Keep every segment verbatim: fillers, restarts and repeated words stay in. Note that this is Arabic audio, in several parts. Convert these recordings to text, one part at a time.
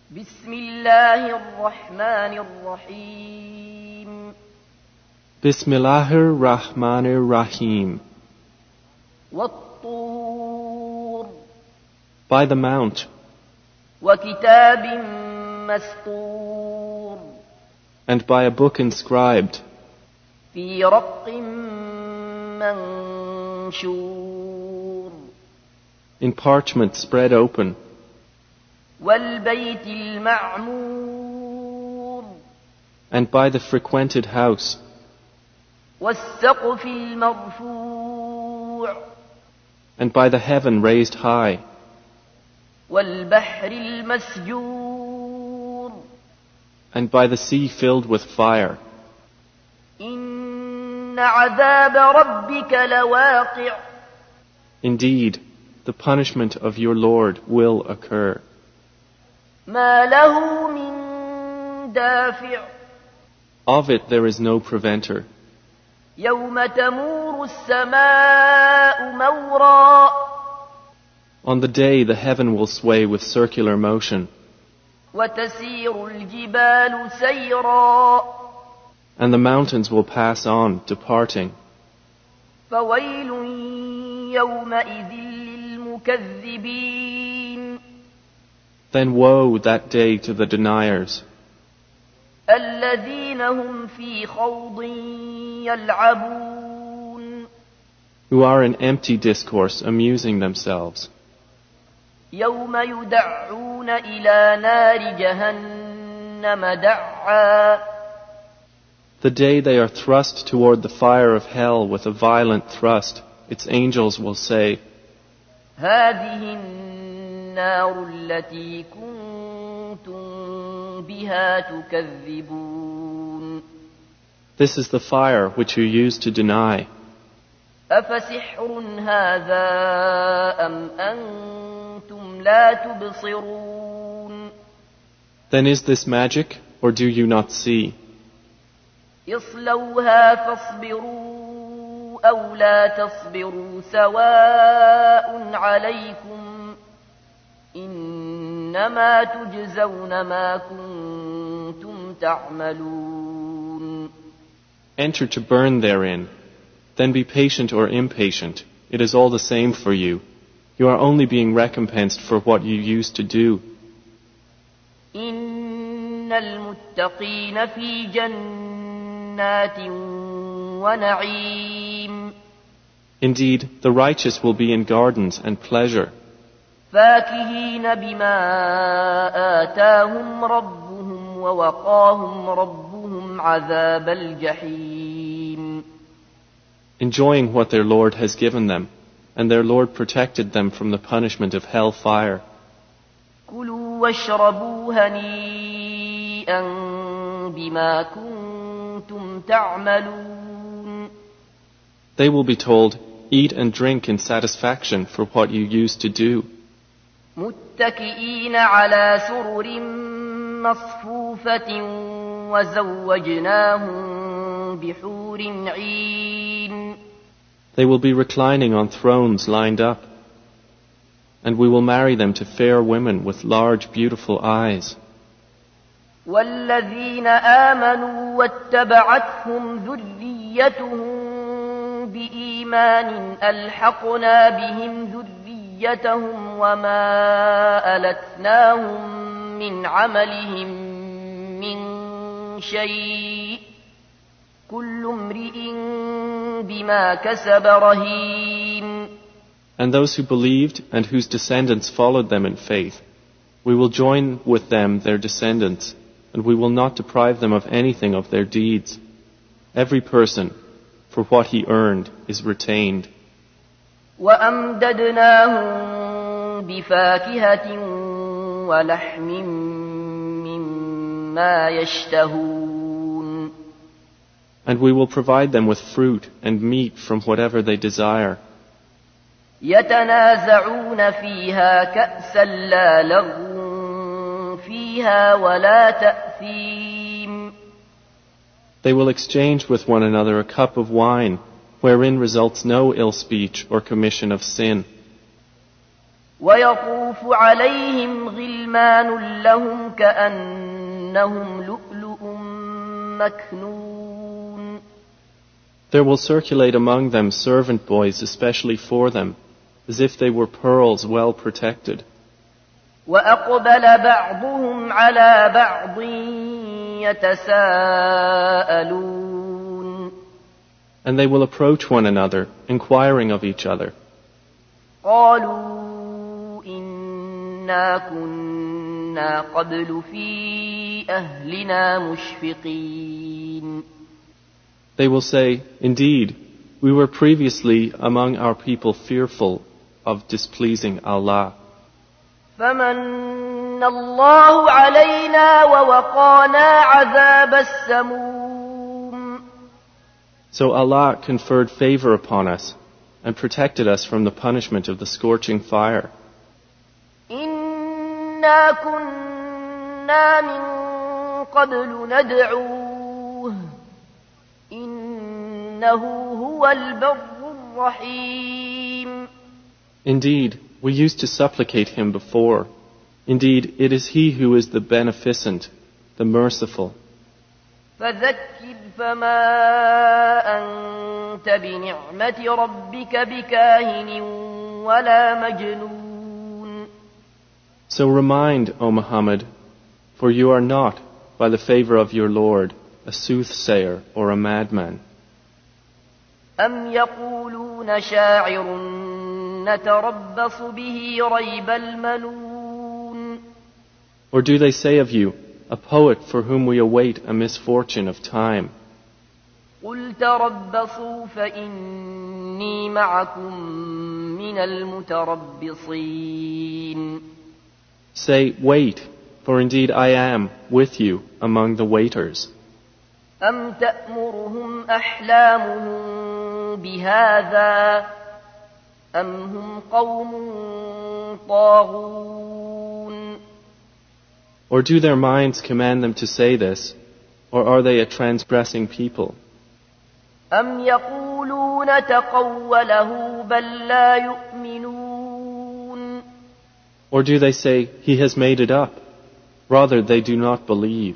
بسم الله الرحمن الرحيم Bismillahir Rahmanir Rahim. والطور By the Mount, وكتاب مسطور and by a book inscribed, في رق منشور in parchment spread open, والبيت المعمور and by the frequented house, والسقف المرفوع and by the heaven raised high, والبحر المسجور and by the sea filled with fire. إن عذاب ربك لواقع Indeed, the punishment of your Lord will occur. ما له من دافع Of it there is no preventer. يوم تمور السماء مورا On the day the heaven will sway with circular motion, وتسير الجبال سيرا and the mountains will pass on, departing. فويل يومئذ للمكذبين Then woe that day to the deniers, الذين هم في خوض يلعبون who are in empty discourse amusing themselves. يوم يدعون إلى نار جهنم دعا The day they are thrust toward the fire of hell with a violent thrust, its angels will say, هذه النار التي كنتم بها تكذبون This is the fire which you used to deny. أفسحر هذا أم أنتم لا تبصرون Then is this magic, or do you not see? اصلوها فاصبروا أو لا تصبروا سواء عليكم إنما تجزون ما كنتم تعملون Enter to burn therein. Then be patient or impatient. It is all the same for you. You are only being recompensed for what you used to do. إن المتقين في جنات ونعيم Indeed, the righteous will be in gardens and pleasure, فاكهين بما آتاهم ربهم ووقاهم ربهم عذاب الجحيم enjoying what their Lord has given them, and their Lord protected them from the punishment of hell fire. كلوا واشربوا هنيئا بما كنتم تعملون They will be told, eat and drink in satisfaction for what you used to do, متكئين على سرر مصفوفة وزوجناهم بحور عين They will be reclining on thrones lined up, and we will marry them to fair women with large, beautiful eyes. والذين آمنوا واتبعتهم ذريتهم بإيمان ألحقنا بهم ذريتهم وما ألتناهم من عملهم من شيء كل امرئ بما كسب رهين And those who believed and whose descendants followed them in faith, we will join with them their descendants, and we will not deprive them of anything of their deeds. Every person, for what he earned, is retained. وأمددناهم بفاكهة ولحم مما يشتهون And we will provide them with fruit and meat from whatever they desire. يتنازعون فيها كأسا لا لغو فيها ولا تأثيم They will exchange with one another a cup of wine, wherein results no ill speech or commission of sin. ويطوف عليهم غلمان لهم كأنهم لؤلؤ مكنون. There will circulate among them servant boys especially for them, as if they were pearls well protected. وأقبل بعضهم على بعض يتساءلون. And they will approach one another, inquiring of each other. قالوا إنا كنا قبل في أهلنا مشفقين. They will say, Indeed, we were previously among our people fearful of displeasing Allah. فمن الله علينا ووقانا عذاب السموم. So Allah conferred favor upon us and protected us from the punishment of the scorching fire. إنا كنا من قبل ندعوه إنه هو البر الرحيم. Indeed, we used to supplicate him before. Indeed, it is he who is the beneficent, the merciful. فذكر فما أنت بنعمة ربك بكاهن ولا مجنون. So remind, O Muhammad, for you are not, by the favor of your Lord, a soothsayer or a madman. أم يقولون شاعر نتربص به ريب المنون. Or do they say of you, a poet for whom we await a misfortune of time? قل تربصوا فإني معكم من المتربصين. Say, wait, for indeed I am with you among the waiters. أم تأمرهم أحلامهم بهذا أم هم قوم طاغون. Or do their minds command them to say this, or are they a transgressing people? أم يقولون تقوله بل لا يؤمنون. Or do they say, he has made it up? Rather, they do not believe.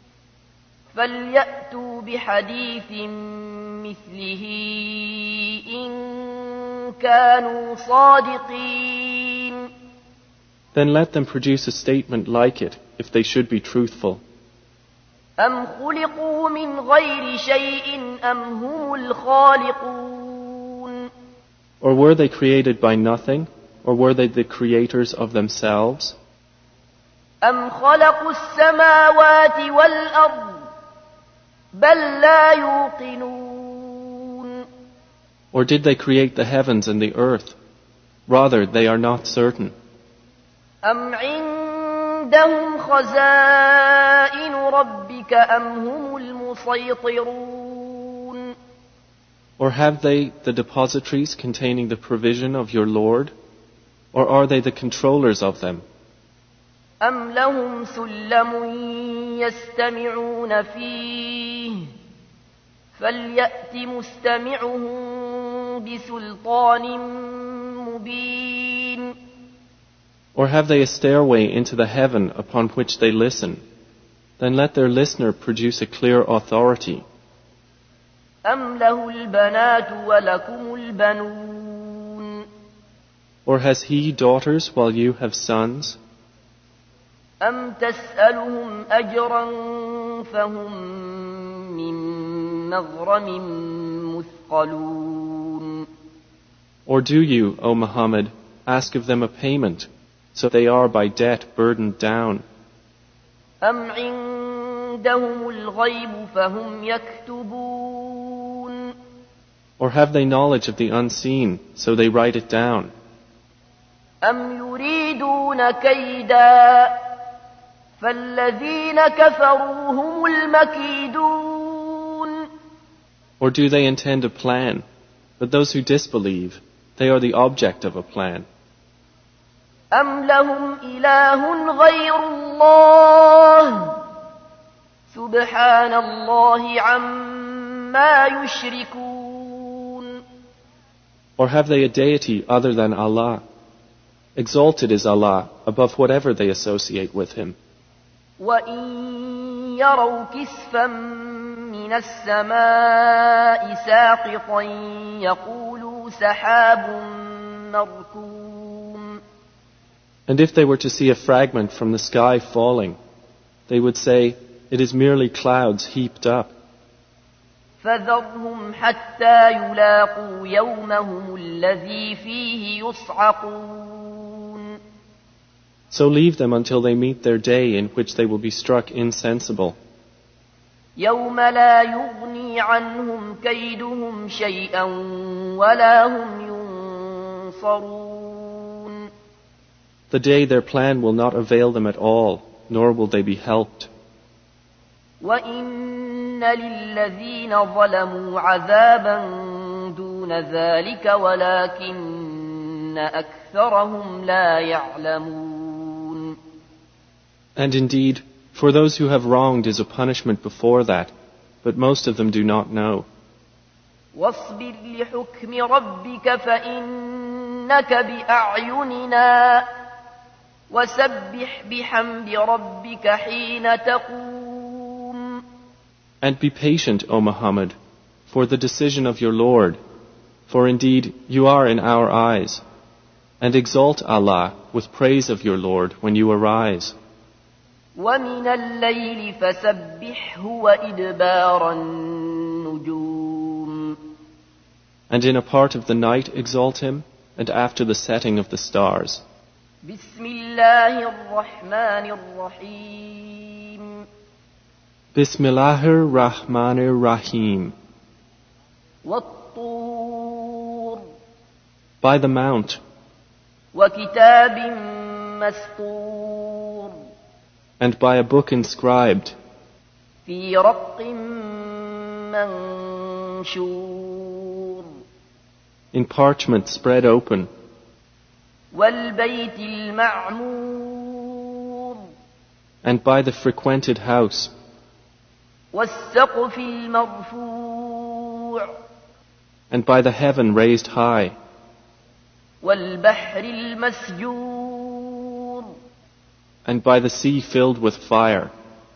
فليأتوا بحديث مثله إن كانوا صادقين. Then let them produce a statement like it, if they should be truthful. أم خلقوا من غير شيء أم هم الخالقون. Or were they created by nothing, or were they the creators of themselves? أم خلقوا السماوات والأرض بل لا يوقنون. Or did they create the heavens and the earth? Rather, they are not certain. أم عندهم خزائن ربك أم هم المسيطرون. Or have they the depositories containing the provision of your Lord? Or are they the controllers of them? أم لهم سلم يستمعون فيه فليأت مستمعهم بسلطان مبين. Or have they a stairway into the heaven upon which they listen? Then let their listener produce a clear authority. أم له البنات ولكم البنون. Or has he daughters while you have sons? أم تسألهم أجرا فهم من مغرم مثقلون. Or do you, O Muhammad, ask of them a payment, so they are by debt burdened down? أم عندهم الغيب فهم يكتبون. Or have they knowledge of the unseen, so they write it down? أم يريدون كيدا فالذين كفروا هم المكيدون. Or do they intend a plan? But those who disbelieve, they are the object of a plan. أم لهم إله غير الله سبحان الله عما يشركون. Or have they a deity other than Allah? Exalted is Allah above whatever they associate with Him. وَإِن يَرَوْا كِسْفًا مِّنَ السَّمَاءِ سَاقِطًا يَقُولُوا سَحَابٌ مَّرْكُومٌ. And if they were to see a fragment from the sky falling, they would say, it is merely clouds heaped up. فَذَرْهُمْ حَتَّى يُلَاقُوا يَوْمَهُمُ الَّذِي فِيهِ يُصْعَقُونَ. So leave them until they meet their day in which they will be struck insensible. يَوْمَ لَا يُغْنِي عَنْهُمْ كَيْدُهُمْ شَيْئًا وَلَا هُمْ يُنصَرُونَ. The day their plan will not avail them at all, nor will they be helped. وَإِنَّ لِلَّذِينَ ظَلَمُوا عَذَابًا دُونَ ذَلِكَ وَلَكِنَّ أَكْثَرَهُمْ لَا يَعْلَمُونَ. And indeed, for those who have wronged is a punishment before that, but most of them do not know. وَاصْبِرْ لِحُكْمِ رَبِّكَ فَإِنَّكَ بِأَعْيُنِنَا وَسَبِّحْ بِحَمْدِ رَبِّكَ حِينَ تَقُومُ. And be patient, O Muhammad, for the decision of your Lord, for indeed you are in our eyes, and exalt Allah with praise of your Lord when you arise. وَمِنَ اللَّيْلِ فَسَبِّحْهُ وَإِدْبَارَ النُّجُومِ. And in a part of the night exalt Him, and after the setting of the stars. بسم الله الرحمن الرحيم. Bismillahir Rahmanir Rahim. وَالطُّورِ. By the mount. وَكِتَابٍ مَّسْطُورٍ. And by a book inscribed. فِي رَقٍّ مَّنشُورٍ. In parchment spread open. وَالْبَيْتِ الْمَعْمُورِ. And by the frequented house. وَالسَّقْفِ الْمَرْفُوعِ. And by the heaven raised high. وَالْبَحْرِ الْمَسْجُورِ. And by the sea filled with fire.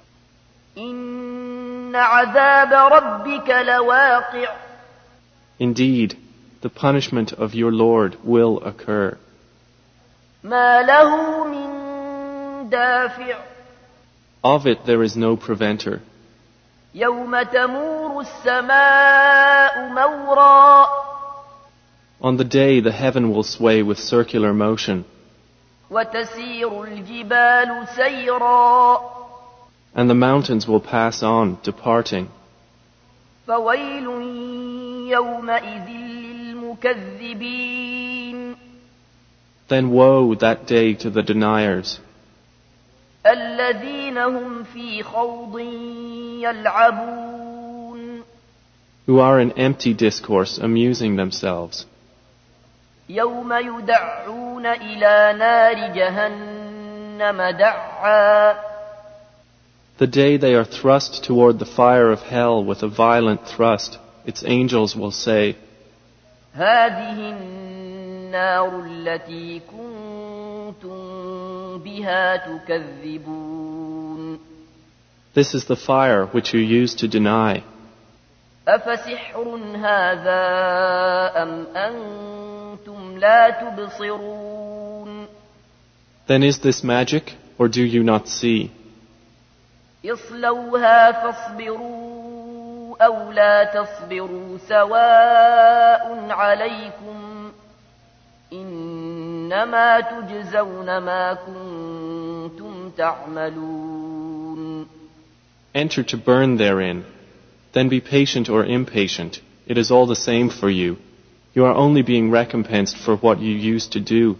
إِنَّ عَذَابَ رَبِّكَ لَوَاقِعٌ. Indeed, the punishment of your Lord will occur. مَا لَهُ مِن دَافِعٍ. Of it there is no preventer. يَوْمَ تَمُورُ السَّمَاءُ مَوْرًا. On the day the heaven will sway with circular motion. وَتَسِيرُ الْجِبَالُ سَيْرًا. And the mountains will pass on, departing. فَوَيْلٌ يَوْمَئِذٍ لِلْمُكَذِّبِينَ. Then woe that day to the deniers. الَّذِينَ هُمْ فِي خَوْضٍ يَلْعَبُونَ. Who are in empty discourse amusing themselves. يَوْمَ يُدَعُّونَ إِلَى نَارِ جَهَنَّمَ دَعًّا. The day they are thrust toward the fire of hell with a violent thrust, its angels will say, هَذِهِ النَّارُ الَّتِي كُنتُم بِهَا تُكَذِّبُونَ. This is the fire which you used to deny. أَفَسِحْرٌ هَذَا أَمْ أَنْتُمْ لَا تُبْصِرُونَ. Then is this magic, or do you not see? اصْلَوْهَا فَاصْبِرُوا أَوْ لَا تَصْبِرُوا سَوَاءٌ عَلَيْكُمْ إِنَّمَا تُجْزَوْنَ مَا كُنتُمْ تَعْمَلُونَ. Enter to burn therein. Then be patient or impatient. It is all the same for you. You are only being recompensed for what you used to do.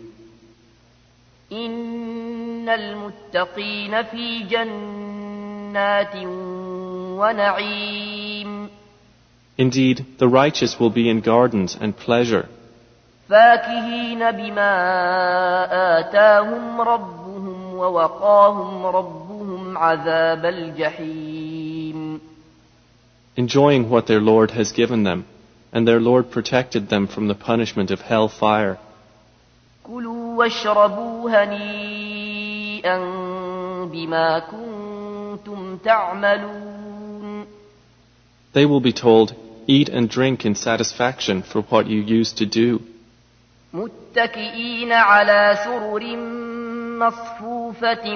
إِنَّ الْمُتَّقِينَ فِي جَنَّاتٍ وَنَعِيمٍ. Indeed, the righteous will be in gardens and pleasure. فَاكِهِينَ بِمَا آتَاهُمْ رَبُّهُمْ وَوَقَاهُمْ رَبُّهُمْ عَذَابَ الْجَحِيمِ. Enjoying what their Lord has given them, and their Lord protected them from the punishment of hell fire. كُلُوا واشربوا هنيئا بما كنتم تعملون. They will be told, eat and drink in satisfaction for what you used to do. متكئين على سرر مصفوفة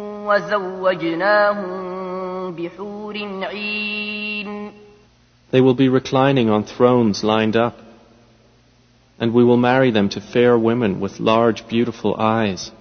وزوجناهم بحور عين. They will be reclining on thrones lined up, and we will marry them to fair women with large, beautiful eyes.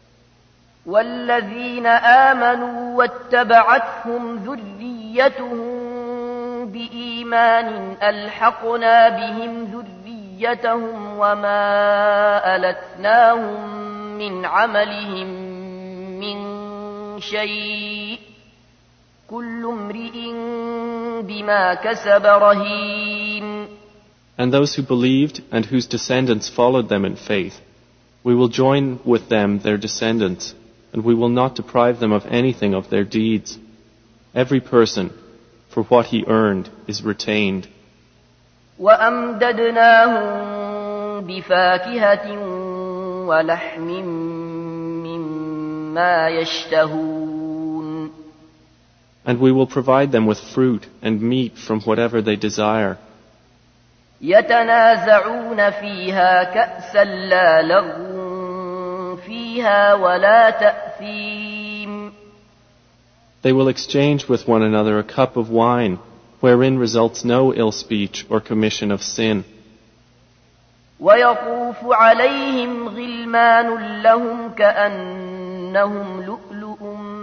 والذين آمنوا واتبعتهم ذريتهم بإيمان ألحقنا بهم ذريتهم وما ألتناهم من عملهم من شيء كل امرئ بما كسب رهين. And those who believed and whose descendants followed them in faith, we will join with them their descendants, and we will not deprive them of anything of their deeds. Every person, for what he earned, is retained. وأمددناهم بفاكهة ولحم مما يشتهون. And we will provide them with fruit and meat from whatever they desire. يتنازعون فيها كأسا لا لغو فيها ولا تأثيم. They will exchange with one another a cup of wine, wherein results no ill speech or commission of sin. ويطوف عليهم غلمان لهم كأنهم لؤلؤ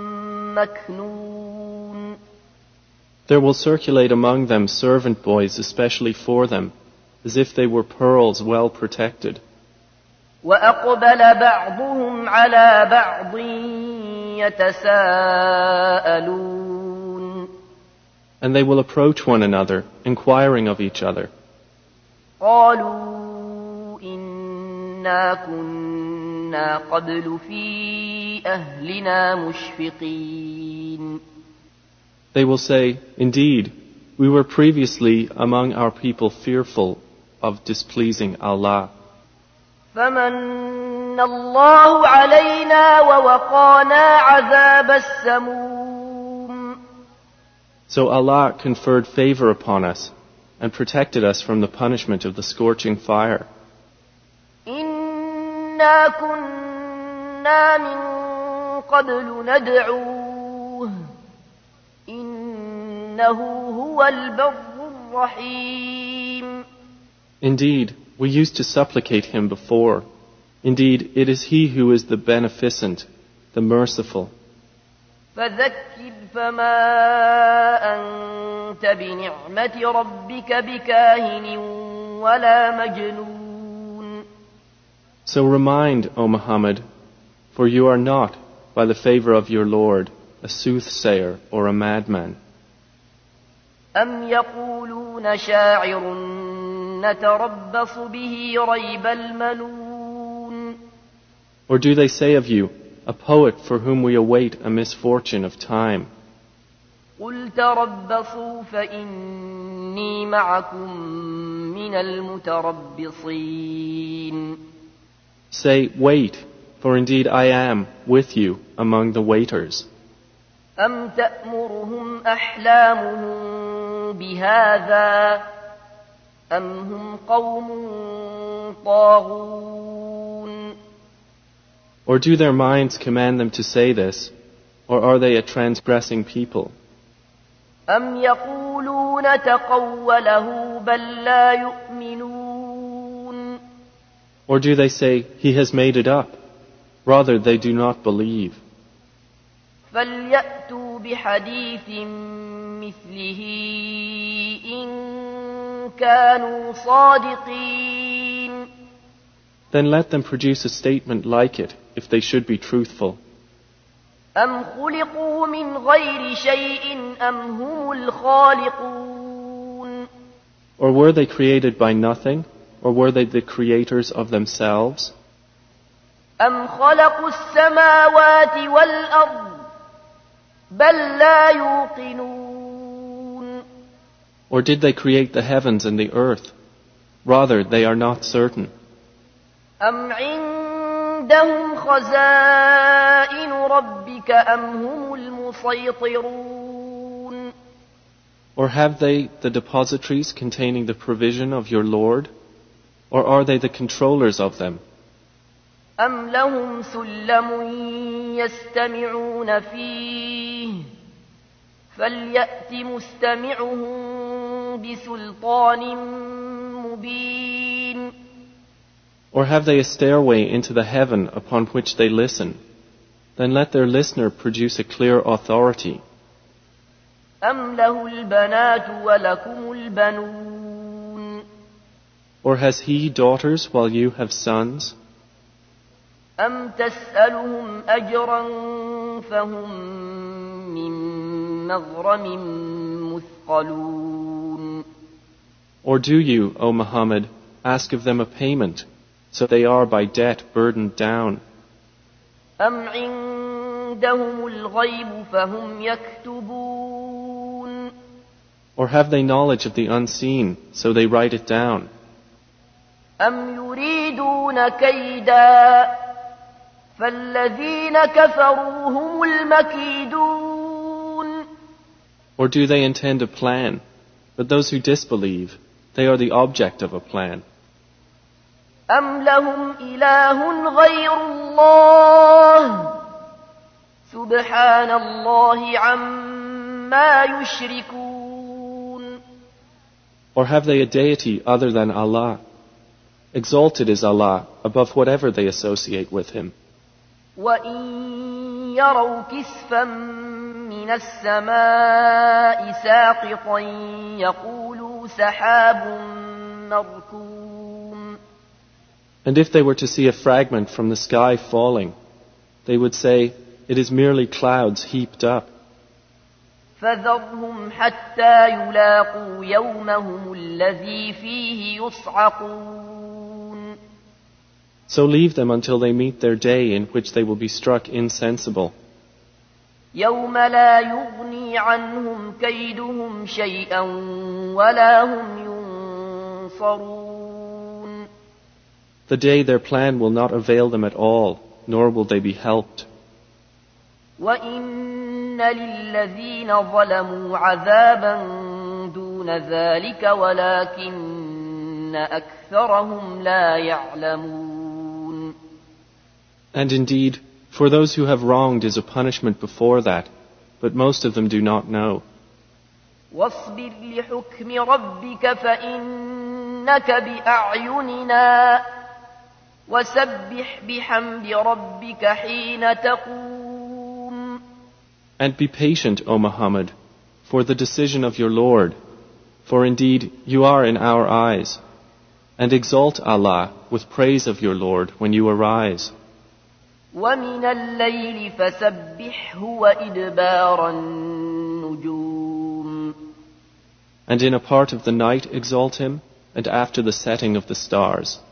مكنون. There will circulate among them servant boys especially for them, as if they were pearls well protected. وأقبل بعضهم على بعض يتساءلون. And they will approach one another, inquiring of each other. قالوا إنا كنا قبل في أهلنا مشفقين. They will say, indeed, we were previously among our people fearful of displeasing Allah. فمن الله علينا ووقانا عذاب السموم. So Allah conferred favor upon us and protected us from the punishment of the scorching fire. إنا كنا من قبل ندعوه إنه هو البر الرحيم. Indeed, we used to supplicate him before. Indeed, it is he who is the beneficent, the merciful. فذكر فما أنت بنعمة ربك بكاهن ولا مجنون. So remind, O Muhammad, for you are not, by the favor of your Lord, a soothsayer or a madman. أم يقولون شاعر نتربص به ريب المنون. Or do they say of you, a poet for whom we await a misfortune of time? قل تربصوا فإني معكم من المتربصين. Say, wait, for indeed I am with you among the waiters. أم تأمرهم أحلامهم بهذا أم هم قوم طاغون. Or do their minds command them to say this, or are they a transgressing people? أم يقولون تقوله بل لا يؤمنون. Or do they say, he has made it up? Rather, they do not believe. فليأتوا بحديث مثله إن كانوا صادقين. Then let them produce a statement like it, if they should be truthful. أم خلقوا من غير شيء أم هم الخالقون. Or were they created by nothing, or were they the creators of themselves? أم خلقوا السماوات والأرض بل لا يوقنون. Or did they create the heavens and the earth? Rather, they are not certain. أم عندهم أَعِندَهُمْ خَزَائِنُ رَبِّكَ أَمْ هُمُ الْمُصَيْطِرُونَ Or have they the depositories containing the provision of your Lord? Or are they the controllers of them? أَمْ لَهُمْ سُلَّمٌ يَسْتَمِعُونَ فِيهِ فَلْيَأْتِ مُسْتَمِعُهُم بِسُلْطَانٍ مُبِينٍ Or have they a stairway into the heaven upon which they listen? Then let their listener produce a clear authority. أَمْ لَهُ الْبَنَاتُ وَلَكُمُ الْبَنُونَ Or has he daughters while you have sons? أَمْ تَسْأَلُهُمْ أَجْرًا فَهُمْ مِنْ مَغْرَمٍ مُثْقَلُونَ Or do you, O Muhammad, ask of them a payment, so they are by debt burdened down? أَمْ عِندَهُمُ الْغَيْبُ فَهُمْ يَكْتُبُونَ Or have they knowledge of the unseen, so they write it down? أَمْ يُرِيدُونَ كَيْدًا فَالَّذِينَ كَفَرُوا هُمُ الْمَكِيدُونَ Or do they intend a plan? But those who disbelieve, they are the object of a plan. أَمْ لَهُمْ إِلَٰهٌ غَيْرُ اللَّهِ سُبْحَانَ اللَّهِ عَمَّا يُشْرِكُونَ Or have they a deity other than Allah? Exalted is Allah above whatever they associate with Him. وَإِن يَرَوْا كِسْفًا مِّنَ السَّمَاءِ سَاقِطًا يَقُولُوا سَحَابٌ مَّرْكُومٌ And if they were to see a fragment from the sky falling, they would say, it is merely clouds heaped up. فَذَرْهُمْ حَتَّى يُلَاقُوا يَوْمَهُمُ الَّذِي فِيهِ يُصْعَقُونَ So leave them until they meet their day in which they will be struck insensible. يَوْمَ لَا يُغْنِي عَنْهُمْ كَيْدُهُمْ شَيْئًا وَلَا هُمْ يُنصَرُونَ The day their plan will not avail them at all, nor will they be helped. وَإِنَّ لِلَّذِينَ ظَلَمُوا عَذَابًا دُونَ ذَلِكَ وَلَكِنَّ أَكْثَرَهُمْ لَا يَعْلَمُونَ And indeed, for those who have wronged is a punishment before that, but most of them do not know. وَاصْبِرْ لِحُكْمِ رَبِّكَ فَإِنَّكَ بِأَعْيُنِنَا وَسَبِّحْ بِحَمْدِ رَبِّكَ حِينَ تَقُومُ And be patient, O Muhammad, for the decision of your Lord, for indeed you are in our eyes. And exalt Allah with praise of your Lord when you arise. وَمِنَ اللَّيْلِ فَسَبِّحْهُ وَإِدْبَارَ النُّجُومِ And in a part of the night exalt him, and after the setting of the stars.